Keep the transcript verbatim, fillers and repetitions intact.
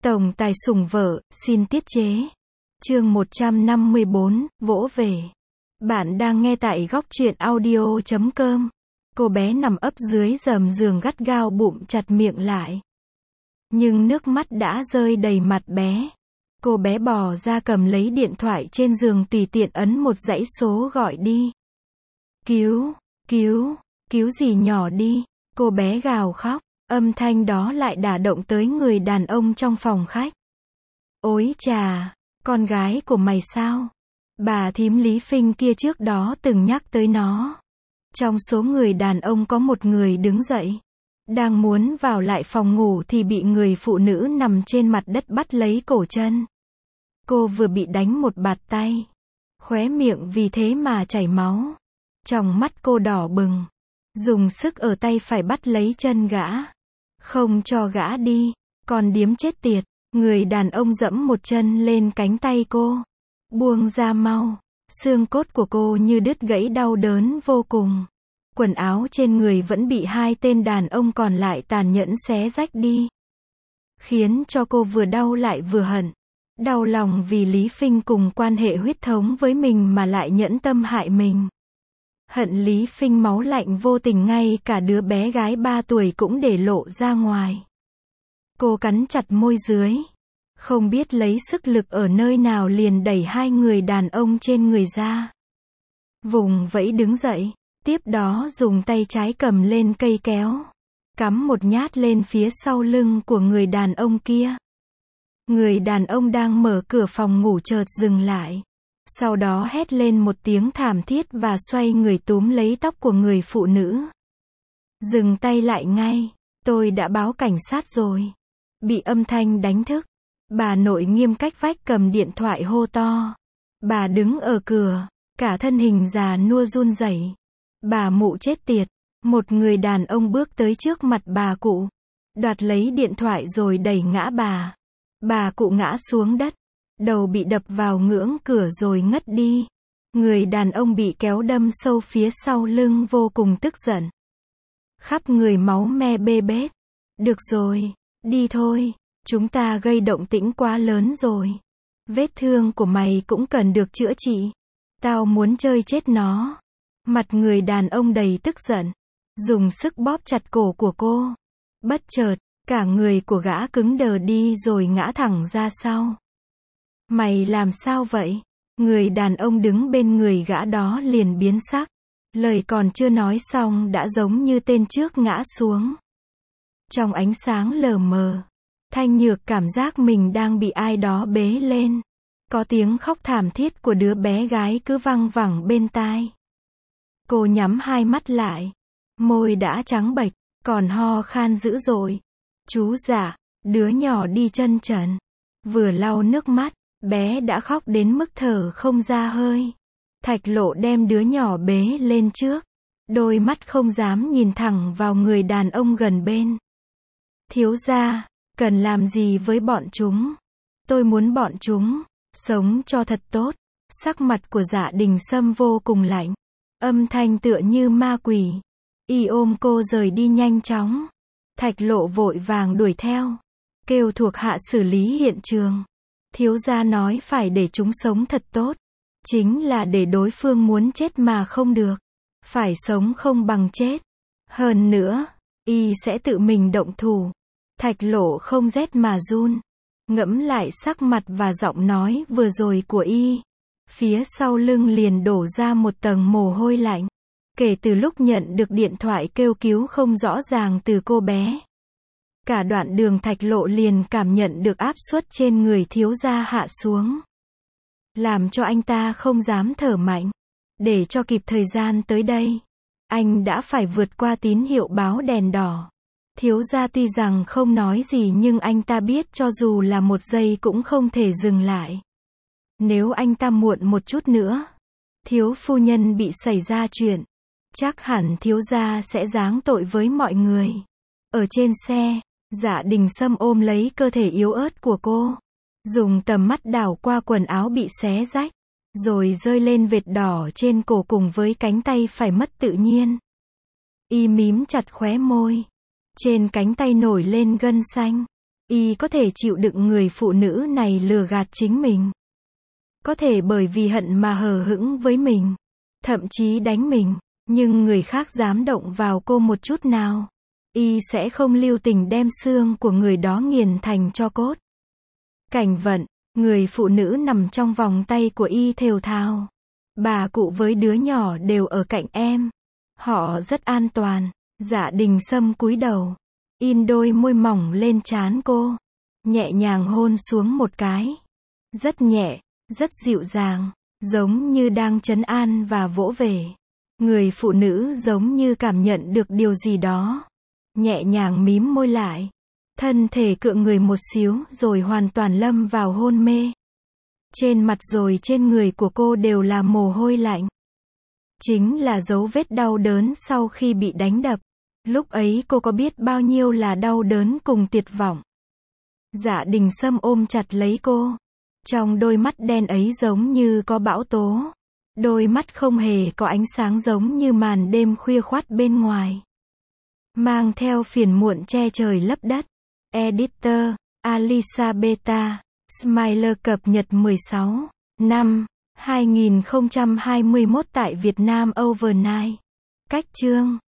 Tổng tài sủng vợ, xin tiết chế. Chương một trăm năm mươi bốn, vỗ về. Bạn đang nghe tại góc truyện audio chấm com. Cô bé nằm ấp dưới gầm giường gắt gao bụng chặt miệng lại. Nhưng nước mắt đã rơi đầy mặt bé. Cô bé bò ra cầm lấy điện thoại trên giường tùy tiện ấn một dãy số gọi đi. Cứu, cứu, cứu gì nhỏ đi. Cô bé gào khóc. Âm thanh đó lại đả động tới người đàn ông trong phòng khách. Ôi chà, con gái của mày sao? Bà thím Lý Phinh kia trước đó từng nhắc tới nó. Trong số người đàn ông có một người đứng dậy. Đang muốn vào lại phòng ngủ thì bị người phụ nữ nằm trên mặt đất bắt lấy cổ chân. Cô vừa bị đánh một bạt tay. Khóe miệng vì thế mà chảy máu. Trong mắt cô đỏ bừng. Dùng sức ở tay phải bắt lấy chân gã. Không cho gã đi. Còn điếm chết tiệt. Người đàn ông dẫm một chân lên cánh tay cô. Buông ra mau. Xương cốt của cô như đứt gãy đau đớn vô cùng. Quần áo trên người vẫn bị hai tên đàn ông còn lại tàn nhẫn xé rách đi. Khiến cho cô vừa đau lại vừa hận. Đau lòng vì Lý Phinh cùng quan hệ huyết thống với mình mà lại nhẫn tâm hại mình. Hận Lý Phinh máu lạnh vô tình ngay cả đứa bé gái ba tuổi cũng để lộ ra ngoài. Cô cắn chặt môi dưới. Không biết lấy sức lực ở nơi nào liền đẩy hai người đàn ông trên người ra. Vùng vẫy đứng dậy. Tiếp đó dùng tay trái cầm lên cây kéo. Cắm một nhát lên phía sau lưng của người đàn ông kia. Người đàn ông đang mở cửa phòng ngủ chợt dừng lại. Sau đó hét lên một tiếng thảm thiết và xoay người túm lấy tóc của người phụ nữ. Dừng tay lại ngay. Tôi đã báo cảnh sát rồi. Bị âm thanh đánh thức. Bà nội nghiêm cách vách cầm điện thoại hô to. Bà đứng ở cửa. Cả thân hình già nua run rẩy. Bà mụ chết tiệt. Một người đàn ông bước tới trước mặt bà cụ. Đoạt lấy điện thoại rồi đẩy ngã bà. Bà cụ ngã xuống đất. Đầu bị đập vào ngưỡng cửa rồi ngất đi. Người đàn ông bị kéo đâm sâu phía sau lưng vô cùng tức giận. Khắp người máu me bê bết. Được rồi, đi thôi. Chúng ta gây động tĩnh quá lớn rồi. Vết thương của mày cũng cần được chữa trị. Tao muốn chơi chết nó. Mặt người đàn ông đầy tức giận. Dùng sức bóp chặt cổ của cô. Bất chợt, cả người của gã cứng đờ đi rồi ngã thẳng ra sau. Mày làm sao vậy? Người đàn ông đứng bên người gã đó liền biến sắc. Lời còn chưa nói xong đã giống như tên trước ngã xuống. Trong ánh sáng lờ mờ, Thanh Nhược cảm giác mình đang bị ai đó bế lên. Có tiếng khóc thảm thiết của đứa bé gái cứ văng vẳng bên tai. Cô nhắm hai mắt lại. Môi đã trắng bệch, còn ho khan dữ dội. Chú giả, đứa nhỏ đi chân trần. Vừa lau nước mắt, bé đã khóc đến mức thở không ra hơi. Thạch Lộ đem đứa nhỏ bế lên trước. Đôi mắt không dám nhìn thẳng vào người đàn ông gần bên. Thiếu gia, cần làm gì với bọn chúng? Tôi muốn bọn chúng sống cho thật tốt. Sắc mặt của Dạ Đình Sâm vô cùng lạnh. Âm thanh tựa như ma quỷ. Y ôm cô rời đi nhanh chóng. Thạch Lộ vội vàng đuổi theo. Kêu thuộc hạ xử lý hiện trường. Thiếu gia nói phải để chúng sống thật tốt. Chính là để đối phương muốn chết mà không được. Phải sống không bằng chết. Hơn nữa, y sẽ tự mình động thủ. Thạch Lộ không rét mà run. Ngẫm lại sắc mặt và giọng nói vừa rồi của y. Phía sau lưng liền đổ ra một tầng mồ hôi lạnh. Kể từ lúc nhận được điện thoại kêu cứu không rõ ràng từ cô bé. Cả đoạn đường Thạch Lộ liền cảm nhận được áp suất trên người thiếu gia hạ xuống. Làm cho anh ta không dám thở mạnh. Để cho kịp thời gian tới đây. Anh đã phải vượt qua tín hiệu báo đèn đỏ. Thiếu gia tuy rằng không nói gì nhưng anh ta biết cho dù là một giây cũng không thể dừng lại. Nếu anh ta muộn một chút nữa. Thiếu phu nhân bị xảy ra chuyện. Chắc hẳn thiếu gia sẽ giáng tội với mọi người. Ở trên xe, Dạ Đình Sâm ôm lấy cơ thể yếu ớt của cô. Dùng tầm mắt đảo qua quần áo bị xé rách. Rồi rơi lên vệt đỏ trên cổ cùng với cánh tay phải mất tự nhiên. Y mím chặt khóe môi. Trên cánh tay nổi lên gân xanh. Y có thể chịu đựng người phụ nữ này lừa gạt chính mình. Có thể bởi vì hận mà hờ hững với mình. Thậm chí đánh mình. Nhưng người khác dám động vào cô một chút nào. Y sẽ không lưu tình đem xương của người đó nghiền thành tro cốt. Cảnh vận. Người phụ nữ nằm trong vòng tay của Y thều thào. Bà cụ với đứa nhỏ đều ở cạnh em. Họ rất an toàn. Dạ Đình Sâm cúi đầu. In đôi môi mỏng lên trán cô. Nhẹ nhàng hôn xuống một cái. Rất nhẹ, rất dịu dàng. Giống như đang trấn an và vỗ về. Người phụ nữ giống như cảm nhận được điều gì đó. Nhẹ nhàng mím môi lại. Thân thể cựa người một xíu rồi hoàn toàn lâm vào hôn mê. Trên mặt rồi trên người của cô đều là mồ hôi lạnh. Chính là dấu vết đau đớn sau khi bị đánh đập. Lúc ấy cô có biết bao nhiêu là đau đớn cùng tuyệt vọng. Dạ Đình Sâm ôm chặt lấy cô. Trong đôi mắt đen ấy giống như có bão tố. Đôi mắt không hề có ánh sáng giống như màn đêm khuya khoắt bên ngoài. Mang theo phiền muộn che trời lấp đất. Editor, Alisa Beta, Smiler cập nhật mười sáu, năm, hai nghìn không trăm hai mươi mốt tại Việt Nam Overnight. Cách chương